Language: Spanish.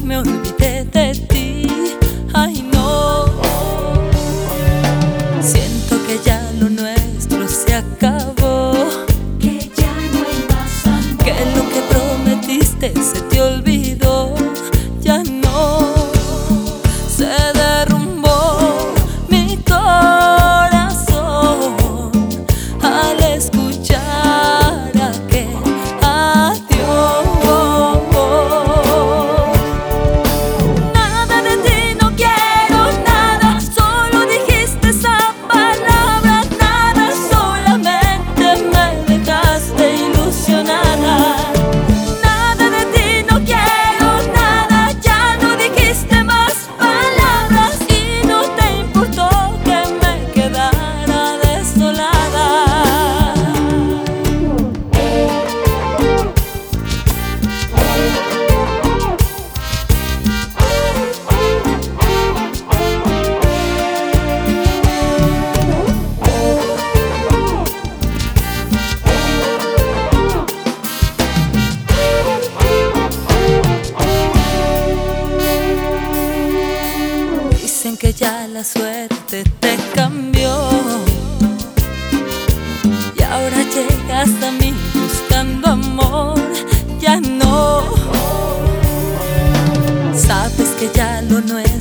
me olvidé de ti. Ay, no, siento que ya lo nuestro se acabó, que ya no hay más amor, que lo que prometiste se te olvidó. Ya no, se derrumbó mi corazón al escuchar aquel adiós. Nada de ti, no quiero nada, solo dijiste esa palabra, nada, solamente me dejaste ilusionada. Nada de ti, no quiero nada, ya no dijiste más palabras y no te importó que me quedara desolada. Dicen que ya la suerte te cambió y ahora llegas a mí buscando amor. Ya no, sabes que ya lo nuestro